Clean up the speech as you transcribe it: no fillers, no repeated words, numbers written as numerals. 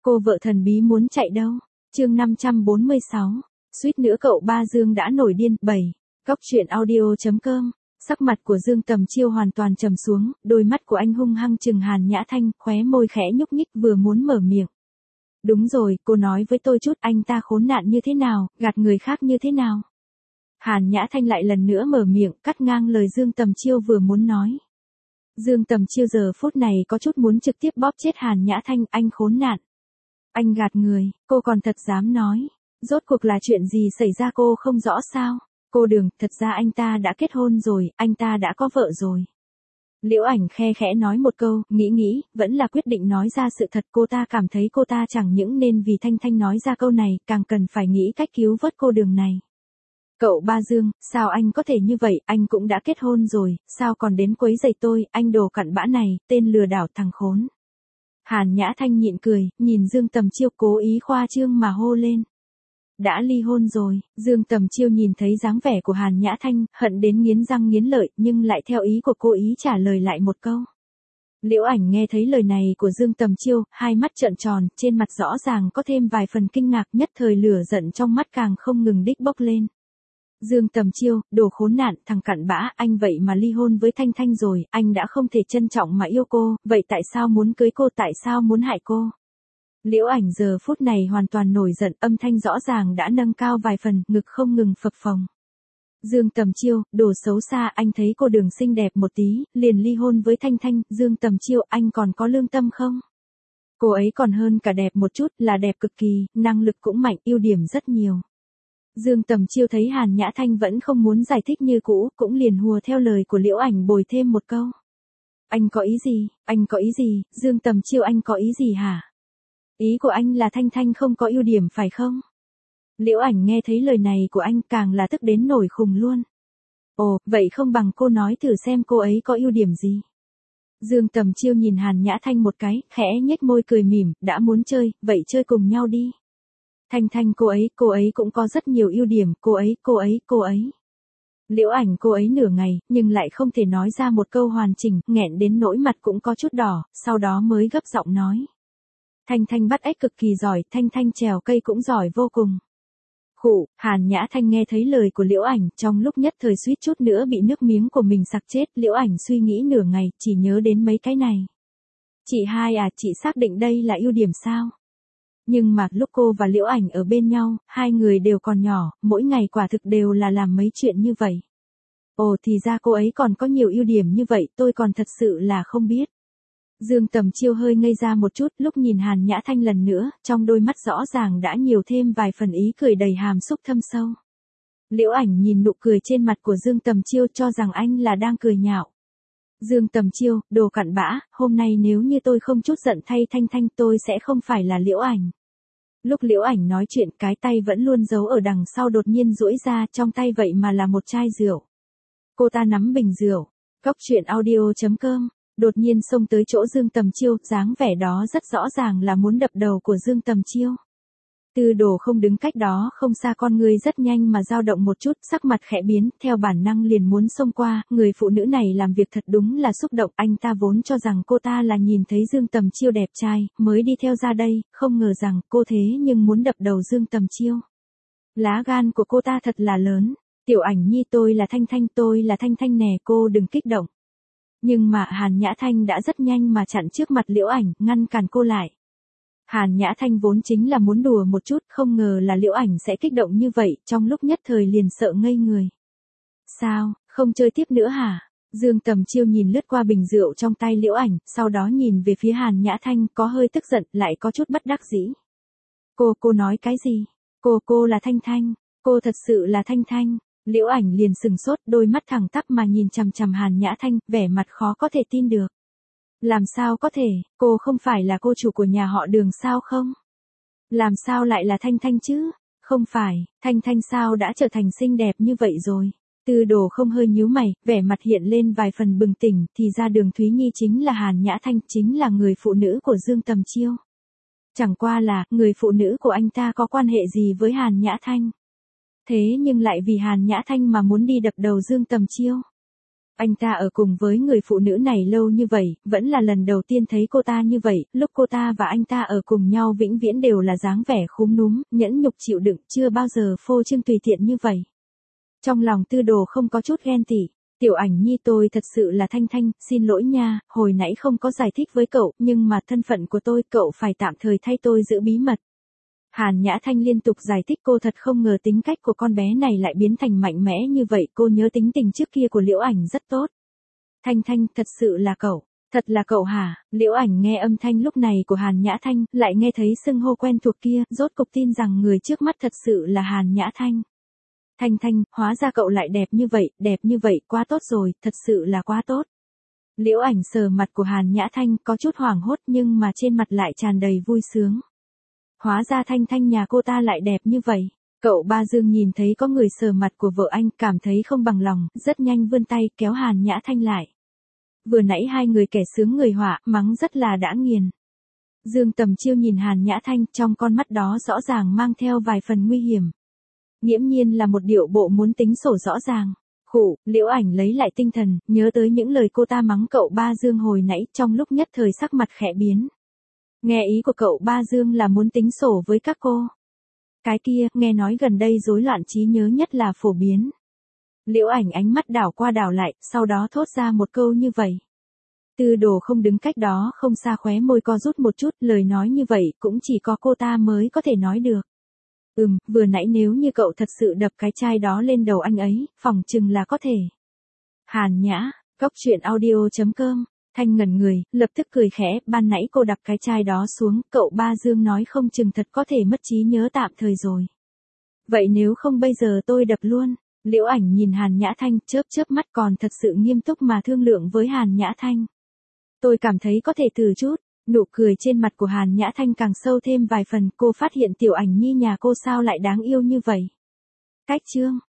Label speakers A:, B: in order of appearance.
A: Cô vợ thần bí muốn chạy đâu? Chương 546. Suýt nữa cậu ba Dương đã nổi điên. 7. Góc truyện audio.com. Sắc mặt của Dương Tầm Chiêu hoàn toàn trầm xuống, đôi mắt của anh hung hăng trừng Hàn Nhã Thanh, khóe môi khẽ nhúc nhích vừa muốn mở miệng. Đúng rồi, cô nói với tôi chút, anh ta khốn nạn như thế nào, gạt người khác như thế nào? Hàn Nhã Thanh lại lần nữa mở miệng, cắt ngang lời Dương Tầm Chiêu vừa muốn nói. Dương Tầm Chiêu giờ phút này có chút muốn trực tiếp bóp chết Hàn Nhã Thanh, anh khốn nạn. Anh gạt người, cô còn thật dám nói. Rốt cuộc là chuyện gì xảy ra cô không rõ sao? Cô Đường, thật ra anh ta đã kết hôn rồi, anh ta đã có vợ rồi. Liễu Ảnh khe khẽ nói một câu, nghĩ, vẫn là quyết định nói ra sự thật. Cô ta cảm thấy cô ta chẳng những nên vì Thanh Thanh nói ra câu này, càng cần phải nghĩ cách cứu vớt cô Đường này. Cậu ba Dương, sao anh có thể như vậy, anh cũng đã kết hôn rồi, sao còn đến quấy rầy tôi, anh đồ cặn bã này, tên lừa đảo thằng khốn. Hàn Nhã Thanh nhịn cười, nhìn Dương Tầm Chiêu cố ý khoa trương mà hô lên. Đã ly hôn rồi, Dương Tầm Chiêu nhìn thấy dáng vẻ của Hàn Nhã Thanh, hận đến nghiến răng nghiến lợi, nhưng lại theo ý của cô ý trả lời lại một câu. Liễu Ảnh nghe thấy lời này của Dương Tầm Chiêu, hai mắt trợn tròn, trên mặt rõ ràng có thêm vài phần kinh ngạc, nhất thời lửa giận trong mắt càng không ngừng đích bốc lên. Dương Tầm Chiêu, đồ khốn nạn, thằng cặn bã, anh vậy mà ly hôn với Thanh Thanh rồi, anh đã không thể trân trọng mà yêu cô, vậy tại sao muốn cưới cô, tại sao muốn hại cô? Liễu Ảnh giờ phút này hoàn toàn nổi giận, âm thanh rõ ràng đã nâng cao vài phần, ngực không ngừng phập phồng. Dương Tầm Chiêu, đồ xấu xa, anh thấy cô Đường xinh đẹp một tí, liền ly hôn với Thanh Thanh, Dương Tầm Chiêu, anh còn có lương tâm không? Cô ấy còn hơn cả đẹp một chút, là đẹp cực kỳ, năng lực cũng mạnh, ưu điểm rất nhiều. Dương Tầm Chiêu thấy Hàn Nhã Thanh vẫn không muốn giải thích như cũ, cũng liền hùa theo lời của Liễu Ảnh bồi thêm một câu. Anh có ý gì, anh có ý gì, Dương Tầm Chiêu anh có ý gì hả? Ý của anh là Thanh Thanh không có ưu điểm phải không? Liễu Ảnh nghe thấy lời này của anh càng là tức đến nổi khùng luôn. Ồ, vậy không bằng cô nói thử xem cô ấy có ưu điểm gì. Dương Tầm Chiêu nhìn Hàn Nhã Thanh một cái, khẽ nhếch môi cười mỉm, đã muốn chơi, vậy chơi cùng nhau đi. Thanh Thanh cô ấy cũng có rất nhiều ưu điểm, cô ấy. Liễu Ảnh cô ấy nửa ngày, nhưng lại không thể nói ra một câu hoàn chỉnh, nghẹn đến nỗi mặt cũng có chút đỏ, sau đó mới gấp giọng nói. Thanh Thanh bắt ếch cực kỳ giỏi, Thanh Thanh trèo cây cũng giỏi vô cùng. Khụ, Hàn Nhã Thanh nghe thấy lời của Liễu Ảnh, trong lúc nhất thời suýt chút nữa bị nước miếng của mình sặc chết, Liễu Ảnh suy nghĩ nửa ngày, chỉ nhớ đến mấy cái này. Chị hai à, chị xác định đây là ưu điểm sao? Nhưng mà lúc cô và Liễu Ảnh ở bên nhau, hai người đều còn nhỏ, mỗi ngày quả thực đều là làm mấy chuyện như vậy. Ồ thì ra cô ấy còn có nhiều ưu điểm như vậy, tôi còn thật sự là không biết. Dương Tầm Chiêu hơi ngây ra một chút, lúc nhìn Hàn Nhã Thanh lần nữa, trong đôi mắt rõ ràng đã nhiều thêm vài phần ý cười đầy hàm xúc thâm sâu. Liễu Ảnh nhìn nụ cười trên mặt của Dương Tầm Chiêu cho rằng anh là đang cười nhạo. Dương Tầm Chiêu, đồ cặn bã, hôm nay nếu như tôi không chút giận thay Thanh Thanh tôi sẽ không phải là Liễu Ảnh. Lúc Liễu Ảnh nói chuyện cái tay vẫn luôn giấu ở đằng sau đột nhiên duỗi ra, trong tay vậy mà là một chai rượu. Cô ta nắm bình rượu, góc truyện audio.com, đột nhiên xông tới chỗ Dương Tầm Chiêu, dáng vẻ đó rất rõ ràng là muốn đập đầu của Dương Tầm Chiêu. Tư Đồ không đứng cách đó không xa, con người rất nhanh mà dao động một chút, sắc mặt khẽ biến, theo bản năng liền muốn xông qua, người phụ nữ này làm việc thật đúng là xúc động, anh ta vốn cho rằng cô ta là nhìn thấy Dương Tầm Chiêu đẹp trai, mới đi theo ra đây, không ngờ rằng cô thế nhưng muốn đập đầu Dương Tầm Chiêu. Lá gan của cô ta thật là lớn, Tiểu Ảnh nhi tôi là Thanh Thanh nè, cô đừng kích động. Nhưng mà Hàn Nhã Thanh đã rất nhanh mà chặn trước mặt Liễu Ảnh, ngăn cản cô lại. Hàn Nhã Thanh vốn chính là muốn đùa một chút, không ngờ là Liễu Ảnh sẽ kích động như vậy, trong lúc nhất thời liền sợ ngây người. Sao, không chơi tiếp nữa hả? Dương Tầm Chiêu nhìn lướt qua bình rượu trong tay Liễu Ảnh, sau đó nhìn về phía Hàn Nhã Thanh, có hơi tức giận, lại có chút bất đắc dĩ. Cô nói cái gì? Cô là Thanh Thanh, cô thật sự là Thanh Thanh. Liễu Ảnh liền sừng sốt, đôi mắt thẳng tắp mà nhìn chằm chằm Hàn Nhã Thanh, vẻ mặt khó có thể tin được. Làm sao có thể, cô không phải là cô chủ của nhà họ Đường sao không? Làm sao lại là Thanh Thanh chứ? Không phải, Thanh Thanh sao đã trở thành xinh đẹp như vậy rồi? Tư Đồ không hơi nhíu mày, vẻ mặt hiện lên vài phần bừng tỉnh, thì ra Đường Thúy Nhi chính là Hàn Nhã Thanh, chính là người phụ nữ của Dương Tầm Chiêu. Chẳng qua là, người phụ nữ của anh ta có quan hệ gì với Hàn Nhã Thanh? Thế nhưng lại vì Hàn Nhã Thanh mà muốn đi đập đầu Dương Tầm Chiêu. Anh ta ở cùng với người phụ nữ này lâu như vậy, vẫn là lần đầu tiên thấy cô ta như vậy, lúc cô ta và anh ta ở cùng nhau vĩnh viễn đều là dáng vẻ khúm núm, nhẫn nhục chịu đựng, chưa bao giờ phô trương tùy tiện như vậy. Trong lòng Tư Đồ không có chút ghen tị. Tiểu Ảnh Nhi tôi thật sự là Thanh Thanh, xin lỗi nha, hồi nãy không có giải thích với cậu, nhưng mà thân phận của tôi, cậu phải tạm thời thay tôi giữ bí mật. Hàn Nhã Thanh liên tục giải thích, cô thật không ngờ tính cách của con bé này lại biến thành mạnh mẽ như vậy, cô nhớ tính tình trước kia của Liễu Ảnh rất tốt. Thanh Thanh, thật sự là cậu, thật là cậu hả? Liễu Ảnh nghe âm thanh lúc này của Hàn Nhã Thanh, lại nghe thấy xưng hô quen thuộc kia, rốt cục tin rằng người trước mắt thật sự là Hàn Nhã Thanh. Thanh Thanh, hóa ra cậu lại đẹp như vậy, quá tốt rồi, thật sự là quá tốt. Liễu Ảnh sờ mặt của Hàn Nhã Thanh, có chút hoảng hốt nhưng mà trên mặt lại tràn đầy vui sướng. Hóa ra Thanh Thanh nhà cô ta lại đẹp như vậy. Cậu Ba Dương nhìn thấy có người sờ mặt của vợ anh, cảm thấy không bằng lòng, rất nhanh vươn tay kéo Hàn Nhã Thanh lại. Vừa nãy hai người kẻ sướng người họa, mắng rất là đã nghiền. Dương Tầm Chiêu nhìn Hàn Nhã Thanh, trong con mắt đó rõ ràng mang theo vài phần nguy hiểm. Nghiễm nhiên là một điệu bộ muốn tính sổ rõ ràng. Khụ, Liễu Ảnh lấy lại tinh thần, nhớ tới những lời cô ta mắng cậu Ba Dương hồi nãy, trong lúc nhất thời sắc mặt khẽ biến. Nghe ý của cậu Ba Dương là muốn tính sổ với các cô. Cái kia, nghe nói gần đây rối loạn trí nhớ nhất là phổ biến. Liễu Ảnh ánh mắt đảo qua đảo lại, sau đó thốt ra một câu như vậy. Tư Đồ không đứng cách đó không xa, khóe môi co rút một chút, lời nói như vậy cũng chỉ có cô ta mới có thể nói được. Vừa nãy nếu như cậu thật sự đập cái chai đó lên đầu anh ấy, phỏng chừng là có thể. Hàn Nhã, goctruyện.audio.com. Thanh ngẩn người, lập tức cười khẽ, ban nãy cô đập cái chai đó xuống, cậu Ba Dương nói không chừng thật có thể mất trí nhớ tạm thời rồi. Vậy nếu không bây giờ tôi đập luôn. Liễu Ảnh nhìn Hàn Nhã Thanh, chớp mắt, còn thật sự nghiêm túc mà thương lượng với Hàn Nhã Thanh. Tôi cảm thấy có thể thử chút. Nụ cười trên mặt của Hàn Nhã Thanh càng sâu thêm vài phần, cô phát hiện Tiểu Ảnh Nhi nhà cô sao lại đáng yêu như vậy. Cách chương